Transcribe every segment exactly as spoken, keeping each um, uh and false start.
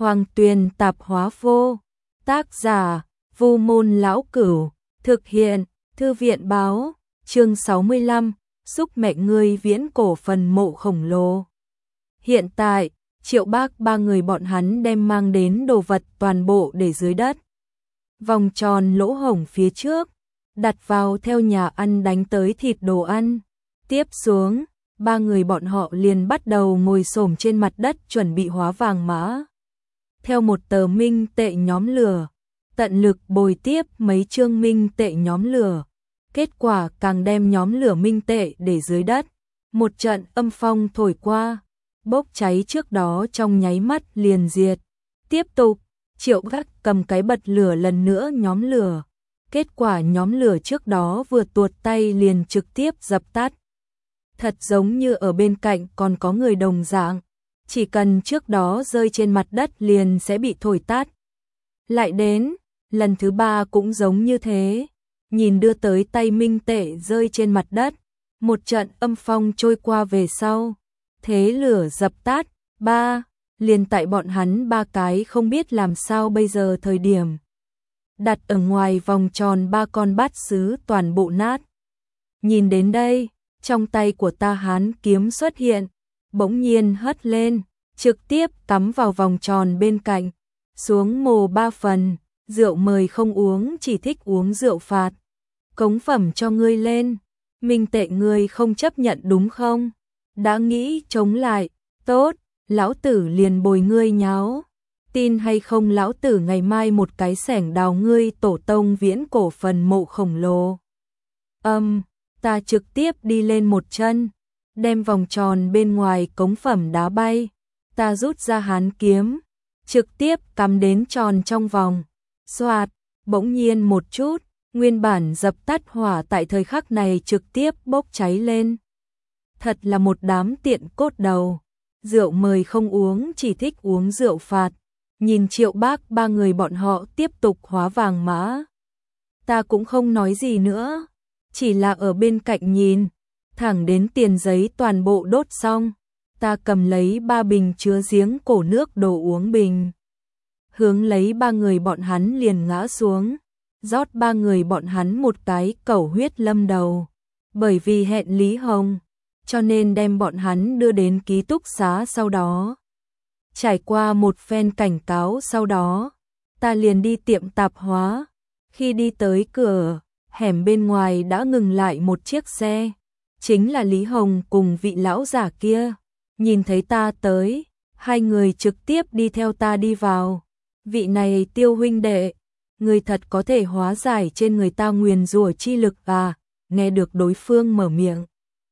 Hoàng Tuyền tạp hóa vô. Tác giả, Vu Môn Lão Cửu. Thực hiện, Thư viện báo. Chương sáu mươi lăm, xúc mẹ ngươi viễn cổ phần mộ khổng lồ. Hiện tại, Triệu Bác ba người bọn hắn đem mang đến đồ vật toàn bộ để dưới đất. Vòng tròn lỗ hổng phía trước, đặt vào theo nhà ăn đánh tới thịt đồ ăn. Tiếp xuống, ba người bọn họ liền bắt đầu ngồi xổm trên mặt đất chuẩn bị hóa vàng mã. Theo một tờ minh tệ nhóm lửa, tận lực bồi tiếp mấy chương minh tệ nhóm lửa. Kết quả càng đem nhóm lửa minh tệ để dưới đất. Một trận âm phong thổi qua, bốc cháy trước đó trong nháy mắt liền diệt. Tiếp tục, Triệu Bác cầm cái bật lửa lần nữa nhóm lửa. Kết quả nhóm lửa trước đó vừa tuột tay liền trực tiếp dập tắt. Thật giống như ở bên cạnh còn có người đồng dạng, chỉ cần trước đó rơi trên mặt đất liền sẽ bị thổi tắt. Lại đến, lần thứ ba cũng giống như thế, nhìn đưa tới tay minh tệ rơi trên mặt đất, một trận âm phong trôi qua về sau, thế lửa dập tắt. Ba, liền tại bọn hắn ba cái không biết làm sao bây giờ thời điểm. Đặt ở ngoài vòng tròn ba con bát sứ toàn bộ nát. Nhìn đến đây, trong tay của ta hán kiếm xuất hiện, bỗng nhiên hất lên, trực tiếp cắm vào vòng tròn bên cạnh, xuống mồ ba phần, rượu mời không uống, chỉ thích uống rượu phạt. Cống phẩm cho ngươi lên, minh tệ ngươi không chấp nhận đúng không? Đã nghĩ chống lại, tốt, lão tử liền bồi ngươi nháo. Tin hay không lão tử ngày mai một cái xẻng đào ngươi tổ tông viễn cổ phần mộ khổng lồ. Âm, um, ta trực tiếp đi lên một chân, đem vòng tròn bên ngoài cống phẩm đá bay. Ta rút ra hán kiếm, trực tiếp cắm đến tròn trong vòng. Xoạt, bỗng nhiên một chút, nguyên bản dập tắt hỏa tại thời khắc này trực tiếp bốc cháy lên. Thật là một đám tiện cốt đầu. Rượu mời không uống, chỉ thích uống rượu phạt. Nhìn Triệu Bác ba người bọn họ tiếp tục hóa vàng mã. Ta cũng không nói gì nữa, chỉ là ở bên cạnh nhìn, thẳng đến tiền giấy toàn bộ đốt xong. Ta cầm lấy ba bình chứa giếng cổ nước đồ uống bình. Hướng lấy ba người bọn hắn liền ngã xuống, rót ba người bọn hắn một cái cẩu huyết lâm đầu. Bởi vì hẹn Lý Hồng, cho nên đem bọn hắn đưa đến ký túc xá sau đó. Trải qua một phen cảnh cáo sau đó, ta liền đi tiệm tạp hóa. Khi đi tới cửa, hẻm bên ngoài đã ngừng lại một chiếc xe. Chính là Lý Hồng cùng vị lão giả kia. Nhìn thấy ta tới, hai người trực tiếp đi theo ta đi vào. Vị này Tiêu huynh đệ, người thật có thể hóa giải trên người ta nguyền rủa chi lực à? Nghe được đối phương mở miệng,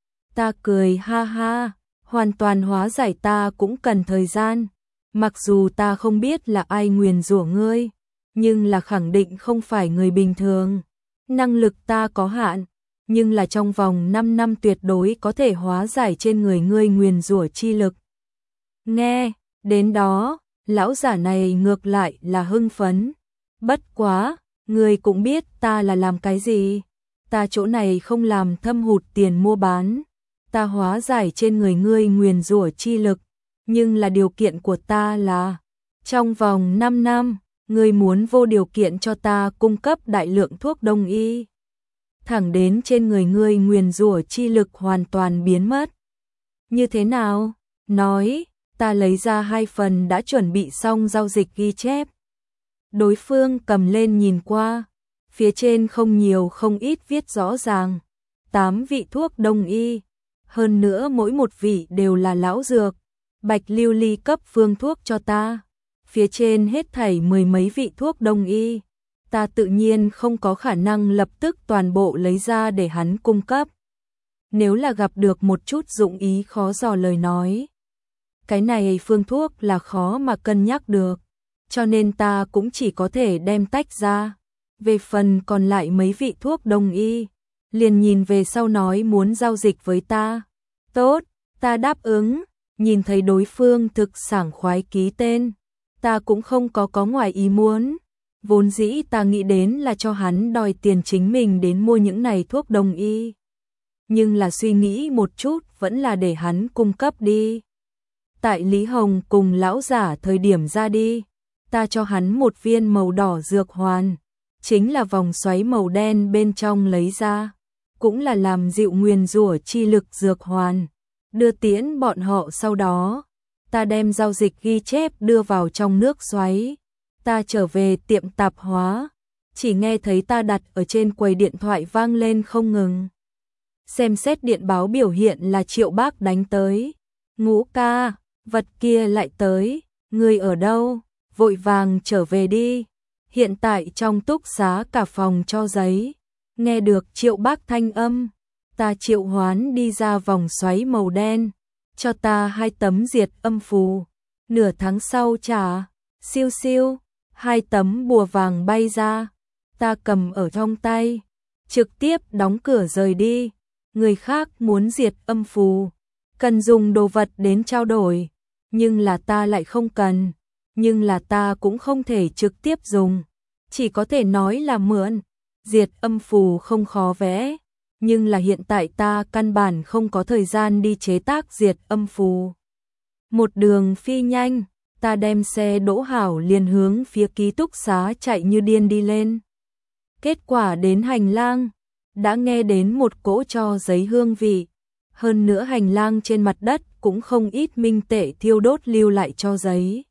ta cười ha ha, hoàn toàn hóa giải ta cũng cần thời gian. Mặc dù ta không biết là ai nguyền rủa ngươi, nhưng là khẳng định không phải người bình thường. Năng lực ta có hạn, nhưng là trong vòng năm năm tuyệt đối có thể hóa giải trên người ngươi nguyền rủa chi lực. Nghe, đến đó, lão giả này ngược lại là hưng phấn. Bất quá, ngươi cũng biết ta là làm cái gì. Ta chỗ này không làm thâm hụt tiền mua bán. Ta hóa giải trên người ngươi nguyền rủa chi lực, nhưng là điều kiện của ta là trong vòng năm năm, ngươi muốn vô điều kiện cho ta cung cấp đại lượng thuốc đông y. Thẳng đến trên người ngươi nguyền rủa chi lực hoàn toàn biến mất. Như thế nào? Nói, ta lấy ra hai phần đã chuẩn bị xong giao dịch ghi chép. Đối phương cầm lên nhìn qua, phía trên không nhiều không ít viết rõ ràng, tám vị thuốc đông y, hơn nữa mỗi một vị đều là lão dược. Bạch Lưu Ly cấp phương thuốc cho ta, phía trên hết thảy mười mấy vị thuốc đông y. Ta tự nhiên không có khả năng lập tức toàn bộ lấy ra để hắn cung cấp. Nếu là gặp được một chút dụng ý khó dò lời nói, cái này phương thuốc là khó mà cân nhắc được, cho nên ta cũng chỉ có thể đem tách ra. Về phần còn lại mấy vị thuốc đông y, liền nhìn về sau nói muốn giao dịch với ta. Tốt, ta đáp ứng. Nhìn thấy đối phương thực sảng khoái ký tên, ta cũng không có có ngoài ý muốn. Vốn dĩ ta nghĩ đến là cho hắn đòi tiền chính mình đến mua những này thuốc đông y. Nhưng là suy nghĩ một chút vẫn là để hắn cung cấp đi. Tại Lý Hồng cùng lão giả thời điểm ra đi, ta cho hắn một viên màu đỏ dược hoàn, chính là vòng xoáy màu đen bên trong lấy ra, cũng là làm dịu nguyền rủa chi lực dược hoàn, đưa tiễn bọn họ. Sau đó, ta đem giao dịch ghi chép đưa vào trong nước xoáy. Ta trở về tiệm tạp hóa, chỉ nghe thấy ta đặt ở trên quầy điện thoại vang lên không ngừng. Xem xét điện báo biểu hiện là Triệu Bác đánh tới. Ngũ ca, vật kia lại tới, người ở đâu? Vội vàng trở về đi. Hiện tại trong túc xá cả phòng cho giấy. Nghe được Triệu Bác thanh âm, ta triệu hoán đi ra vòng xoáy màu đen, cho ta hai tấm diệt âm phù. Nửa tháng sau trả, siêu siêu, hai tấm bùa vàng bay ra, ta cầm ở trong tay, trực tiếp đóng cửa rời đi. Người khác muốn diệt âm phù, cần dùng đồ vật đến trao đổi, nhưng là ta lại không cần, nhưng là ta cũng không thể trực tiếp dùng, chỉ có thể nói là mượn. Diệt âm phù không khó vẽ, nhưng là hiện tại ta căn bản không có thời gian đi chế tác diệt âm phù. Một đường phi nhanh, ta đem xe đỗ hảo liền hướng phía ký túc xá chạy như điên đi lên. Kết quả đến hành lang, đã nghe đến một cỗ tro giấy hương vị, hơn nữa hành lang trên mặt đất cũng không ít minh tệ thiêu đốt lưu lại tro giấy.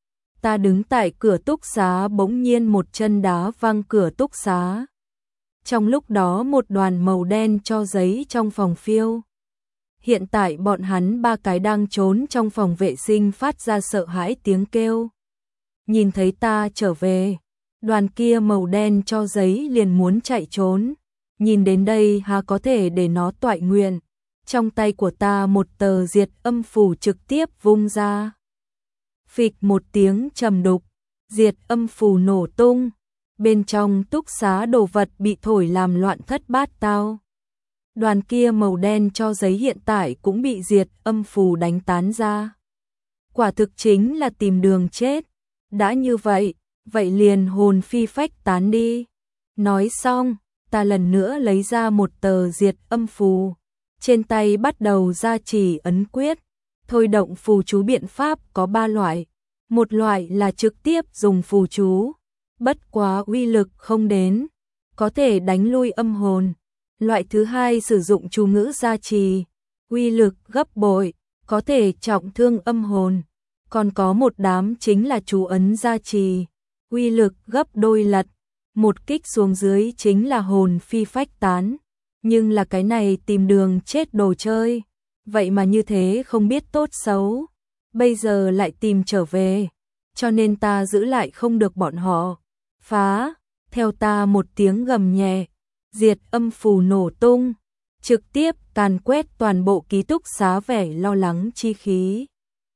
Ta đứng tại cửa túc xá, bỗng nhiên một chân đá văng cửa túc xá. Trong lúc đó một đoàn màu đen tro giấy trong phòng phiêu. Hiện tại bọn hắn ba cái đang trốn trong phòng vệ sinh phát ra sợ hãi tiếng kêu. Nhìn thấy ta trở về, đoàn kia màu đen tro giấy liền muốn chạy trốn. Nhìn đến đây há có thể để nó toại nguyện. Trong tay của ta một tờ diệt âm phù trực tiếp vung ra. Phịch một tiếng trầm đục, diệt âm phù nổ tung. Bên trong túc xá đồ vật bị thổi làm loạn thất bát tao. Đoàn kia màu đen cho giấy hiện tại cũng bị diệt âm phù đánh tán ra. Quả thực chính là tìm đường chết. Đã như vậy, vậy liền hồn phi phách tán đi. Nói xong, ta lần nữa lấy ra một tờ diệt âm phù. Trên tay bắt đầu gia trì ấn quyết. Thôi động phù chú biện pháp có ba loại. Một loại là trực tiếp dùng phù chú, bất quá uy lực không đến, có thể đánh lui âm hồn. Loại thứ hai sử dụng chú ngữ gia trì, uy lực gấp bội, có thể trọng thương âm hồn. Còn có một đám chính là chú ấn gia trì, uy lực gấp đôi lật, một kích xuống dưới chính là hồn phi phách tán. Nhưng là cái này tìm đường chết đồ chơi, vậy mà như thế không biết tốt xấu, bây giờ lại tìm trở về, cho nên ta giữ lại không được bọn họ. Phá, theo ta một tiếng gầm nhẹ, diệt âm phù nổ tung, trực tiếp càn quét toàn bộ ký túc xá vẻ lo lắng chi khí.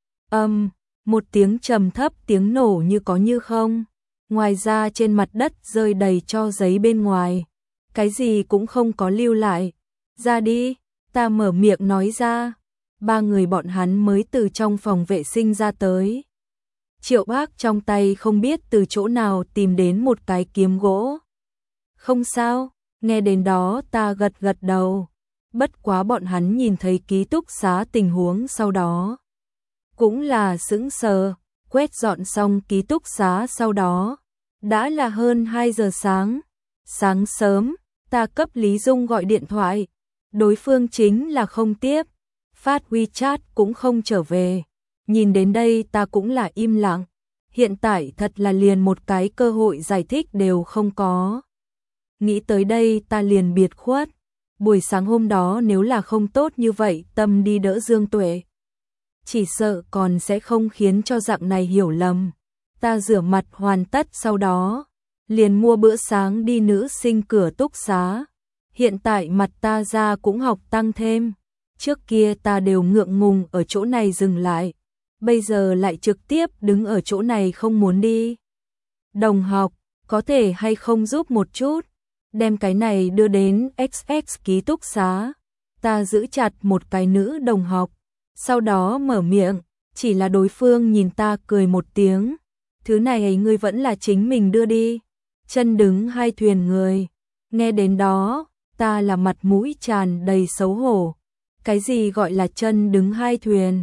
Âm, một tiếng trầm thấp tiếng nổ như có như không, ngoài ra trên mặt đất rơi đầy tro giấy bên ngoài, cái gì cũng không có lưu lại. Ra đi, ta mở miệng nói ra, ba người bọn hắn mới từ trong phòng vệ sinh ra tới. Triệu Bác trong tay không biết từ chỗ nào tìm đến một cái kiếm gỗ. Không sao, nghe đến đó ta gật gật đầu. Bất quá bọn hắn nhìn thấy ký túc xá tình huống sau đó. Cũng là sững sờ, quét dọn xong ký túc xá sau đó. Đã là hơn hai giờ sáng. Sáng sớm, ta cấp Lý Dung gọi điện thoại. Đối phương chính là không tiếp. Phát WeChat cũng không trở về. Nhìn đến đây ta cũng là im lặng. Hiện tại thật là liền một cái cơ hội giải thích đều không có. Nghĩ tới đây ta liền biệt khuất. Buổi sáng hôm đó nếu là không tốt như vậy tâm đi đỡ Dương Tuệ, chỉ sợ còn sẽ không khiến cho dạng này hiểu lầm. Ta rửa mặt hoàn tất sau đó, liền mua bữa sáng đi nữ sinh cửa túc xá. Hiện tại mặt ta ra cũng học tăng thêm. Trước kia ta đều ngượng ngùng ở chỗ này dừng lại. Bây giờ lại trực tiếp đứng ở chỗ này không muốn đi. Đồng học, có thể hay không giúp một chút, đem cái này đưa đến ích ích ký túc xá. Ta giữ chặt một cái nữ đồng học, sau đó mở miệng, chỉ là đối phương nhìn ta cười một tiếng. Thứ này ấy ngươi vẫn là chính mình đưa đi. Chân đứng hai thuyền người. Nghe đến đó, ta là mặt mũi tràn đầy xấu hổ. Cái gì gọi là chân đứng hai thuyền?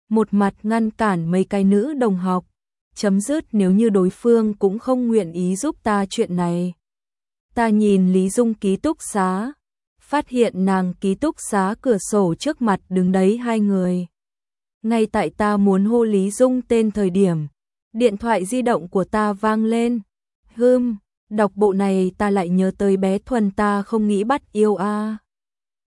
một mặt ngăn cản mấy cái nữ đồng học. Chấm dứt nếu như đối phương cũng không nguyện ý giúp ta chuyện này. Ta nhìn Lý Dung ký túc xá, phát hiện nàng ký túc xá cửa sổ trước mặt đứng đấy hai người. Ngay tại ta muốn hô Lý Dung tên thời điểm, điện thoại di động của ta vang lên. Hừm, đọc bộ này ta lại nhớ tới bé Thuần ta không nghĩ bắt yêu a. À.